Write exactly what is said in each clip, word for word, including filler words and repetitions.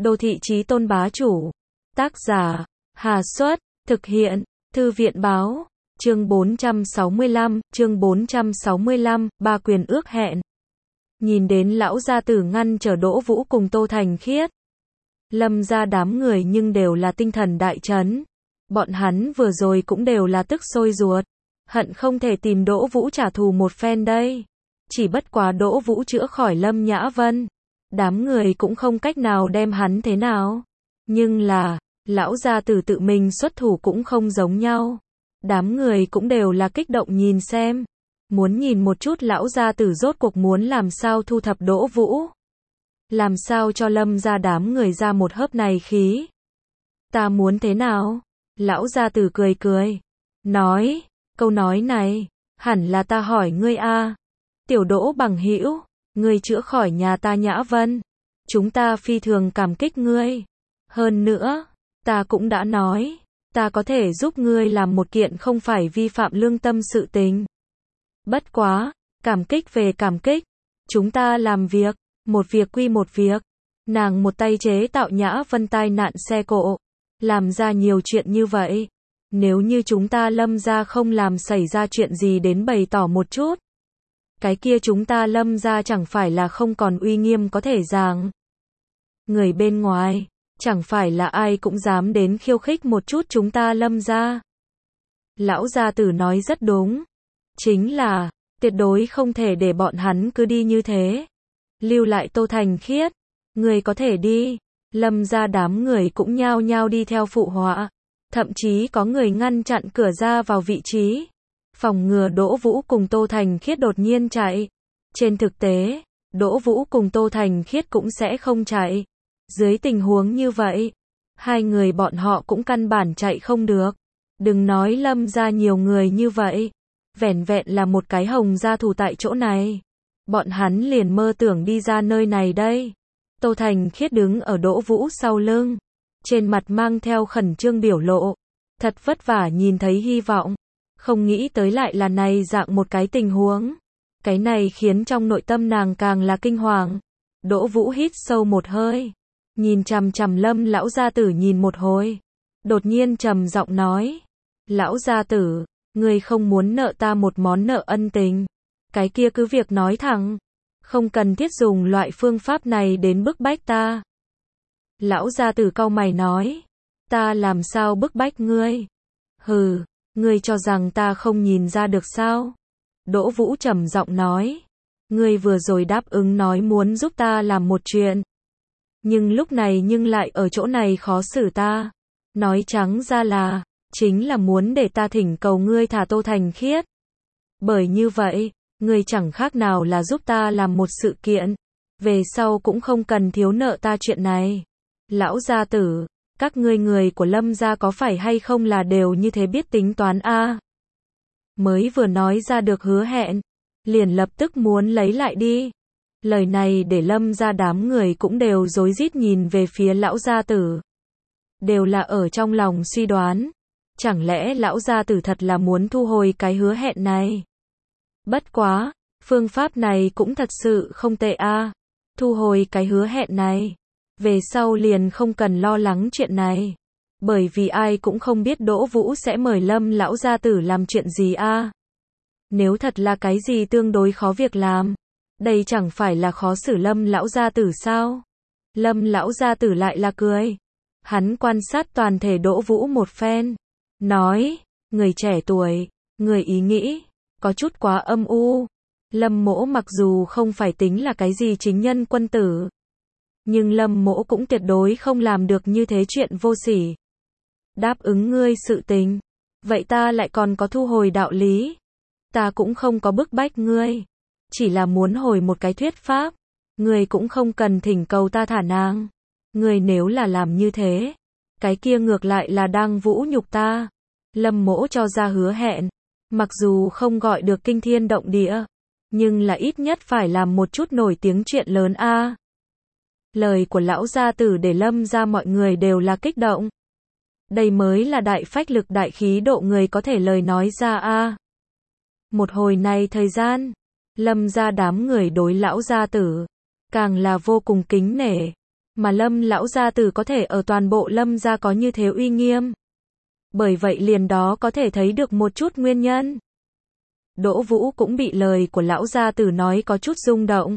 Đô thị chí tôn bá chủ. Tác giả, Hà Xuất, thực hiện, Thư viện Báo, chương bốn trăm sáu mươi lăm, chương bốn trăm sáu mươi lăm, ba quyền ước hẹn. Nhìn đến lão gia tử ngăn trở Đỗ Vũ cùng Tô Thành Khiết. Lâm gia đám người nhưng đều là tinh thần đại chấn. Bọn hắn vừa rồi cũng đều là tức sôi ruột. Hận không thể tìm Đỗ Vũ trả thù một phen đây. Chỉ bất quá Đỗ Vũ chữa khỏi Lâm Nhã Vân. Đám người cũng không cách nào đem hắn thế nào. Nhưng là, lão gia tử tự mình xuất thủ cũng không giống nhau. Đám người cũng đều là kích động nhìn xem. Muốn nhìn một chút lão gia tử rốt cuộc muốn làm sao thu thập Đỗ Vũ. Làm sao cho Lâm gia đám người ra một hớp này khí. Ta muốn thế nào? Lão gia tử cười cười. Nói, câu nói này, hẳn là ta hỏi ngươi a. Tiểu Đỗ bằng hữu, ngươi chữa khỏi nhà ta Nhã Vân. Chúng ta phi thường cảm kích ngươi. Hơn nữa, ta cũng đã nói, ta có thể giúp ngươi làm một kiện không phải vi phạm lương tâm sự tình. Bất quá, cảm kích về cảm kích, chúng ta làm việc, một việc quy một việc. Nàng một tay chế tạo Nhã Vân tai nạn xe cộ, làm ra nhiều chuyện như vậy. Nếu như chúng ta Lâm gia không làm xảy ra chuyện gì đến bày tỏ một chút, cái kia chúng ta Lâm gia chẳng phải là không còn uy nghiêm có thể giảng. Người bên ngoài, chẳng phải là ai cũng dám đến khiêu khích một chút chúng ta Lâm gia. Lão gia tử nói rất đúng. Chính là, tuyệt đối không thể để bọn hắn cứ đi như thế. Lưu lại Tô Thành Khiết. Người có thể đi. Lâm gia đám người cũng nhao nhao đi theo phụ họa. Thậm chí có người ngăn chặn cửa ra vào vị trí. Phòng ngừa Đỗ Vũ cùng Tô Thành Khiết đột nhiên chạy. Trên thực tế, Đỗ Vũ cùng Tô Thành Khiết cũng sẽ không chạy. Dưới tình huống như vậy, hai người bọn họ cũng căn bản chạy không được. Đừng nói Lâm gia nhiều người như vậy. Vẻn vẹn là một cái Hồng gia thủ tại chỗ này. Bọn hắn liền mơ tưởng đi ra nơi này đây. Tô Thành Khiết đứng ở Đỗ Vũ sau lưng. Trên mặt mang theo khẩn trương biểu lộ. Thật vất vả nhìn thấy hy vọng. Không nghĩ tới lại là này dạng một cái tình huống. Cái này khiến trong nội tâm nàng càng là kinh hoàng. Đỗ Vũ hít sâu một hơi. Nhìn chằm chằm Lâm lão gia tử nhìn một hồi. Đột nhiên trầm giọng nói. Lão gia tử, ngươi không muốn nợ ta một món nợ ân tình. Cái kia cứ việc nói thẳng. Không cần thiết dùng loại phương pháp này đến bức bách ta. Lão gia tử cau mày nói. Ta làm sao bức bách ngươi? Hừ, ngươi cho rằng ta không nhìn ra được sao? Đỗ Vũ trầm giọng nói. Ngươi vừa rồi đáp ứng nói muốn giúp ta làm một chuyện. Nhưng lúc này nhưng lại ở chỗ này khó xử ta. Nói trắng ra là, chính là muốn để ta thỉnh cầu ngươi thả Tô Thành Khiết. Bởi như vậy, ngươi chẳng khác nào là giúp ta làm một sự kiện. Về sau cũng không cần thiếu nợ ta chuyện này. Lão gia tử, các ngươi người của Lâm gia có phải hay không là đều như thế biết tính toán a? Mới vừa nói ra được hứa hẹn, liền lập tức muốn lấy lại đi. Lời này để Lâm gia đám người cũng đều rối rít nhìn về phía lão gia tử. Đều là ở trong lòng suy đoán. Chẳng lẽ lão gia tử thật là muốn thu hồi cái hứa hẹn này? Bất quá, phương pháp này cũng thật sự không tệ a. Thu hồi cái hứa hẹn này. Về sau liền không cần lo lắng chuyện này. Bởi vì ai cũng không biết Đỗ Vũ sẽ mời Lâm lão gia tử làm chuyện gì a. Nếu thật là cái gì tương đối khó việc làm, đây chẳng phải là khó xử Lâm lão gia tử sao? Lâm lão gia tử lại là cười. Hắn quan sát toàn thể Đỗ Vũ một phen. Nói, người trẻ tuổi, người ý nghĩ, có chút quá âm u. Lâm mỗ mặc dù không phải tính là cái gì chính nhân quân tử. Nhưng Lâm mỗ cũng tuyệt đối không làm được như thế chuyện vô sỉ. Đáp ứng ngươi sự tình. Vậy ta lại còn có thu hồi đạo lý. Ta cũng không có bức bách ngươi. Chỉ là muốn hồi một cái thuyết pháp. Ngươi cũng không cần thỉnh cầu ta thả nàng. Ngươi nếu là làm như thế, cái kia ngược lại là đang vũ nhục ta. Lâm mỗ cho ra hứa hẹn. Mặc dù không gọi được kinh thiên động địa, nhưng là ít nhất phải làm một chút nổi tiếng chuyện lớn a. Lời của lão gia tử để Lâm gia mọi người đều là kích động. Đây mới là đại phách lực đại khí độ người có thể lời nói ra a. Một hồi này thời gian, Lâm gia đám người đối lão gia tử càng là vô cùng kính nể. Mà Lâm lão gia tử có thể ở toàn bộ Lâm gia có như thế uy nghiêm. Bởi vậy liền đó có thể thấy được một chút nguyên nhân. Đỗ Vũ cũng bị lời của lão gia tử nói có chút rung động.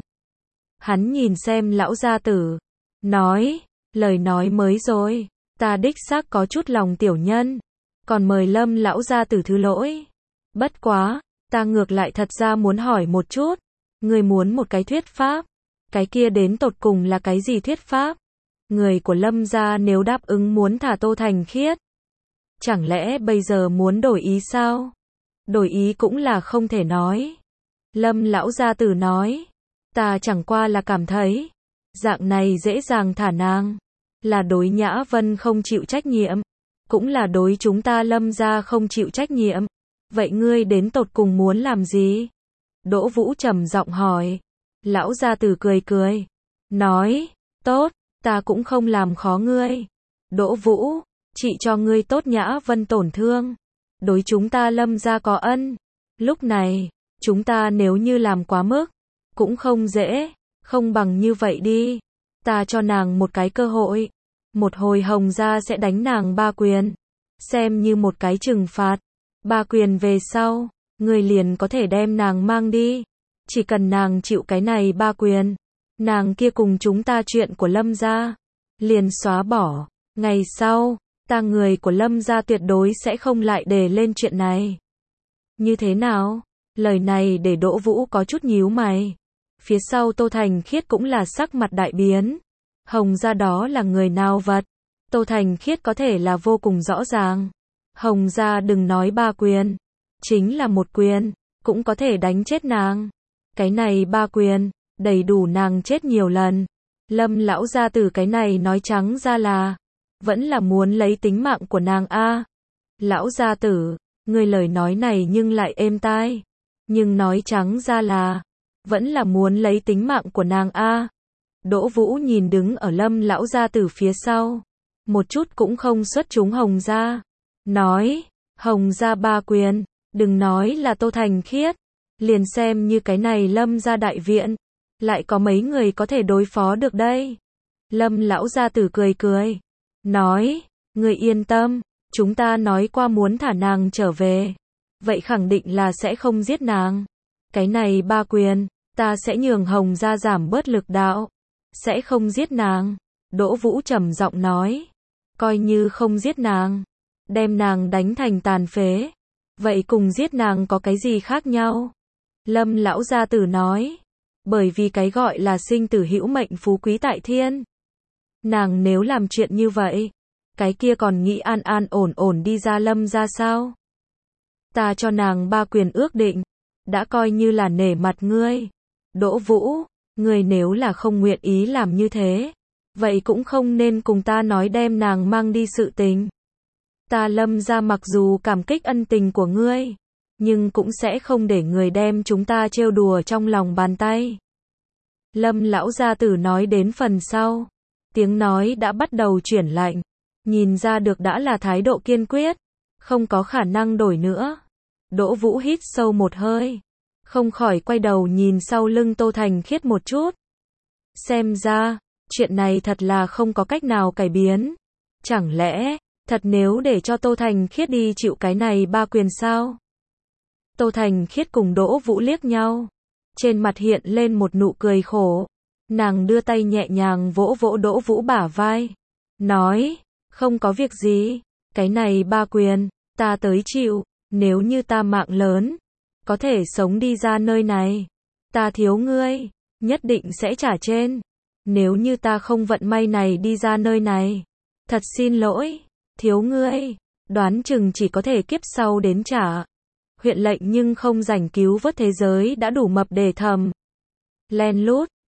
Hắn nhìn xem lão gia tử, nói, lời nói mới rồi, ta đích xác có chút lòng tiểu nhân, còn mời Lâm lão gia tử thứ lỗi. Bất quá, ta ngược lại thật ra muốn hỏi một chút, người muốn một cái thuyết pháp, cái kia đến tột cùng là cái gì thuyết pháp? Người của Lâm gia nếu đáp ứng muốn thả Tô Thành Khiết, chẳng lẽ bây giờ muốn đổi ý sao? Đổi ý cũng là không thể nói. Lâm lão gia tử nói, ta chẳng qua là cảm thấy, dạng này dễ dàng thả nàng, là đối Nhã Vân không chịu trách nhiệm, cũng là đối chúng ta Lâm gia không chịu trách nhiệm. Vậy ngươi đến tột cùng muốn làm gì? Đỗ Vũ trầm giọng hỏi. Lão gia tử cười cười, nói, tốt, ta cũng không làm khó ngươi. Đỗ Vũ, chị cho ngươi tốt Nhã Vân tổn thương, đối chúng ta Lâm gia có ân. Lúc này, chúng ta nếu như làm quá mức, cũng không dễ, không bằng như vậy đi. Ta cho nàng một cái cơ hội. Một hồi Hồng gia sẽ đánh nàng ba quyền. Xem như một cái trừng phạt. Ba quyền về sau, người liền có thể đem nàng mang đi. Chỉ cần nàng chịu cái này ba quyền, nàng kia cùng chúng ta chuyện của Lâm gia liền xóa bỏ. Ngày sau, ta người của Lâm gia tuyệt đối sẽ không lại đề lên chuyện này. Như thế nào? Lời này để Đỗ Vũ có chút nhíu mày. Phía sau Tô Thành Khiết cũng là sắc mặt đại biến. Hồng gia đó là người nào vật? Tô Thành Khiết có thể là vô cùng rõ ràng. Hồng gia đừng nói ba quyền, chính là một quyền, cũng có thể đánh chết nàng. Cái này ba quyền, đầy đủ nàng chết nhiều lần. Lâm lão gia tử cái này nói trắng ra là, vẫn là muốn lấy tính mạng của nàng a. Lão gia tử, người lời nói này nhưng lại êm tai. Nhưng nói trắng ra là, vẫn là muốn lấy tính mạng của nàng a. Đỗ Vũ nhìn đứng ở Lâm lão gia tử phía sau, một chút cũng không xuất chúng Hồng gia. Nói, Hồng gia ba quyền, đừng nói là Tô Thành Khiết, liền xem như cái này Lâm gia đại viện, lại có mấy người có thể đối phó được đây. Lâm lão gia tử cười cười, nói, người yên tâm, chúng ta nói qua muốn thả nàng trở về, vậy khẳng định là sẽ không giết nàng. Cái này ba quyền, ta sẽ nhường Hồng gia giảm bớt lực đạo, sẽ không giết nàng. Đỗ Vũ trầm giọng nói, coi như không giết nàng, đem nàng đánh thành tàn phế, vậy cùng giết nàng có cái gì khác nhau? Lâm lão gia tử nói, bởi vì cái gọi là sinh tử hữu mệnh phú quý tại thiên. Nàng nếu làm chuyện như vậy, cái kia còn nghĩ an an ổn ổn đi ra Lâm gia sao? Ta cho nàng ba quyền ước định, đã coi như là nể mặt ngươi. Đỗ Vũ, ngươi nếu là không nguyện ý làm như thế, vậy cũng không nên cùng ta nói đem nàng mang đi sự tình. Ta Lâm gia mặc dù cảm kích ân tình của ngươi, nhưng cũng sẽ không để người đem chúng ta trêu đùa trong lòng bàn tay. Lâm lão gia tử nói đến phần sau, tiếng nói đã bắt đầu chuyển lạnh, nhìn ra được đã là thái độ kiên quyết, không có khả năng đổi nữa. Đỗ Vũ hít sâu một hơi, không khỏi quay đầu nhìn sau lưng Tô Thành Khiết một chút. Xem ra, chuyện này thật là không có cách nào cải biến. Chẳng lẽ, thật nếu để cho Tô Thành Khiết đi chịu cái này ba quyền sao? Tô Thành Khiết cùng Đỗ Vũ liếc nhau, trên mặt hiện lên một nụ cười khổ. Nàng đưa tay nhẹ nhàng vỗ vỗ Đỗ Vũ bả vai, nói, không có việc gì, cái này ba quyền, ta tới chịu, nếu như ta mạng lớn, có thể sống đi ra nơi này, ta thiếu ngươi, nhất định sẽ trả trên. Nếu như ta không vận may này đi ra nơi này, thật xin lỗi, thiếu ngươi, đoán chừng chỉ có thể kiếp sau đến trả. Huyện lệnh nhưng không rảnh cứu vớt thế giới đã đủ mập để thầm. Len lút,